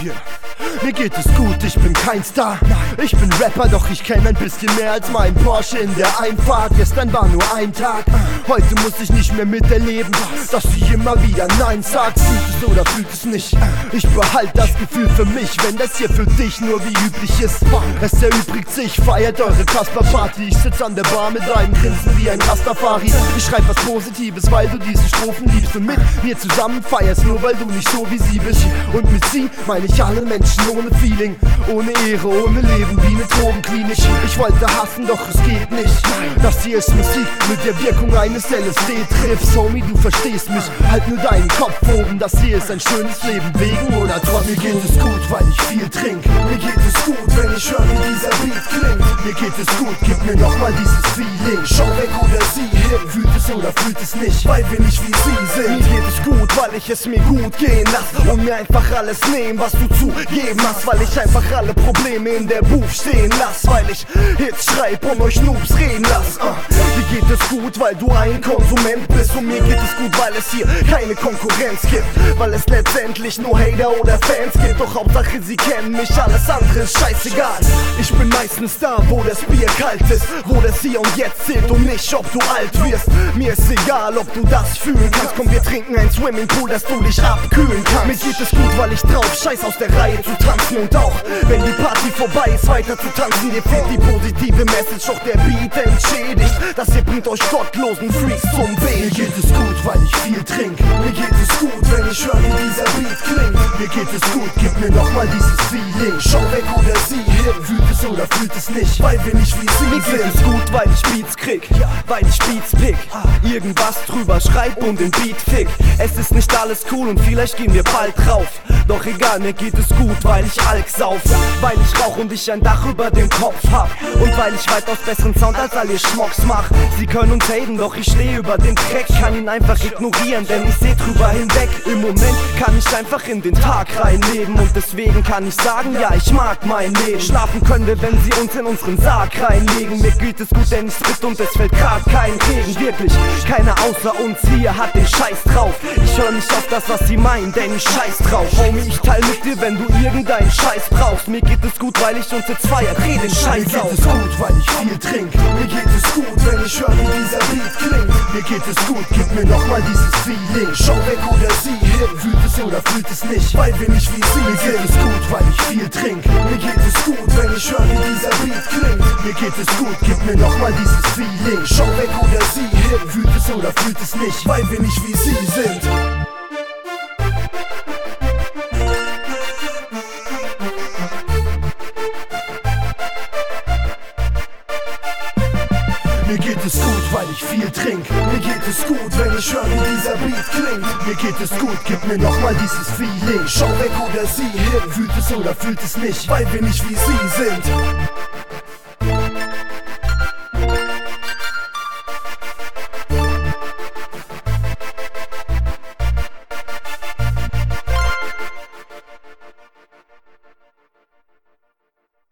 Yeah. Mir geht es gut, ich bin kein Star. Ich bin Rapper, doch ich kenn ein bisschen mehr als mein Porsche in der Einfahrt. Gestern war nur ein Tag, heute muss ich nicht mehr miterleben, dass sie immer wieder Nein sagt. Fühlt es oder fühlt es nicht? Ich behalte das Gefühl für mich, wenn das hier für dich nur wie üblich ist. Es erübrigt sich, feiert eure Kasper-Party. Ich sitz an der Bar mit einem Grinsen wie ein Rastafari. Ich schreib was Positives, weil du diese Strophen liebst und mit mir zusammen feierst, nur weil du nicht so wie sie bist. Und mit sie meine ich alle Menschen ohne Feeling, ohne Ehre, ohne Leben, wie ne Drogenklinik. Ich wollte hassen, doch es geht nicht. Das hier ist Musik mit der Wirkung eines LSD-Trips. Homie, du verstehst mich, halt nur deinen Kopf oben. Das hier ist ein schönes Leben, wegen oder trotz. Mir geht es gut, weil ich viel trink. Mir geht es gut, wenn ich höre, wie dieser Beat klingt. Mir geht es gut, gib mir nochmal dieses Feeling. Schau weg oder sieh hin, fühlt es oder fühlt es nicht, weil wir nicht wie sie sind. Mir geht es gut, weil ich es mir gut gehen lass und mir einfach alles nehmen, was du zugeben hast. Weil ich einfach alle Probleme in der Booth stehen lass, weil ich Hits schreib und euch Noobs reden lass. Mir geht es gut, weil du ein Konsument bist, und mir geht es gut, weil es hier keine Konkurrenz gibt, weil es letztendlich nur Hater oder Fans gibt. Doch Hauptsache sie kennen mich, alles andere ist scheißegal. Ich bin meistens da, wo das Bier kalt ist, wo das Hier und Jetzt zählt und nicht, ob du alt wirst. Mir ist egal, ob du das fühlen kannst. Komm, wir trinken ein Swimmingpool, dass du dich abkühlen kannst. Mir geht es gut, weil ich drauf scheiß, aus der Reihe zu tanzen, und auch wenn die Party vorbei ist, weiter zu tanzen. Dir fehlt die positive Message, doch der Beat entschädigt, dass ihr bringt euch gottlosen Freaks zum Beten. Mir geht es gut, weil ich viel trink. Mir geht es gut, wenn ich höre, wie dieser Beat klingt. Mir geht es gut, gib mir nochmal dieses Feeling. Schau weg oder sieh hin, fühlt es oder fühlt es nicht, weil wir nicht wie sie sind. Mir geht es gut, weil ich Beats krieg, weil ich Beats pick, irgendwas drüber schreib und den Beat fick. Es ist nicht alles cool und vielleicht gehen wir bald drauf, doch egal, mir geht es gut, weil ich Alk sauf, weil ich rauch und ich ein Dach über dem Kopf hab, und weil ich weitaus besseren Sound als all ihr Schmocks mach. Sie können uns haten, doch ich steh über den Dreck, kann ihn einfach ignorieren, denn ich seh drüber hinweg. Im Moment kann ich einfach in den Tag reinleben, und deswegen kann ich sagen, ja, ich mag mein Leben. Schlafen können wir, wenn sie uns in unseren Sarg reinlegen. Mir geht es gut, denn ich tritt und es fällt grad kein Regen. Wirklich, keiner außer uns hier hat den Scheiß drauf. Ich hör nicht auf das, was sie meinen, denn ich scheiß drauf. Homie, ich teil mit dir, wenn du irgendeinen Scheiß brauchst. Mir geht es gut, weil ich uns jetzt feier, dreh den Scheiß auf. Mir geht es gut, weil ich viel trink. Mir geht es gut, wenn ich höre, wie dieser Beat klingt. Mir geht es gut, gib mir nochmal dieses Feeling. Schau weg oder sieh hin, fühlt es oder fühlt es nicht, weil wir nicht wie sie sind. Mir geht es gut, weil ich viel trink. Mir geht es gut, wenn ich höre, wie dieser Beat klingt. Mir geht es gut, gib mir nochmal dieses Feeling. Schau weg oder sieh hin, fühlt es oder fühlt es nicht, weil wir nicht wie sie sind. Mir geht es gut, weil ich viel trink. Mir geht es gut, wenn ich höre, wie dieser Beat klingt. Mir geht es gut, gib mir nochmal dieses Feeling. Schau weg oder sieh hin, fühlt es oder fühlt es nicht, weil wir nicht wie sie sind.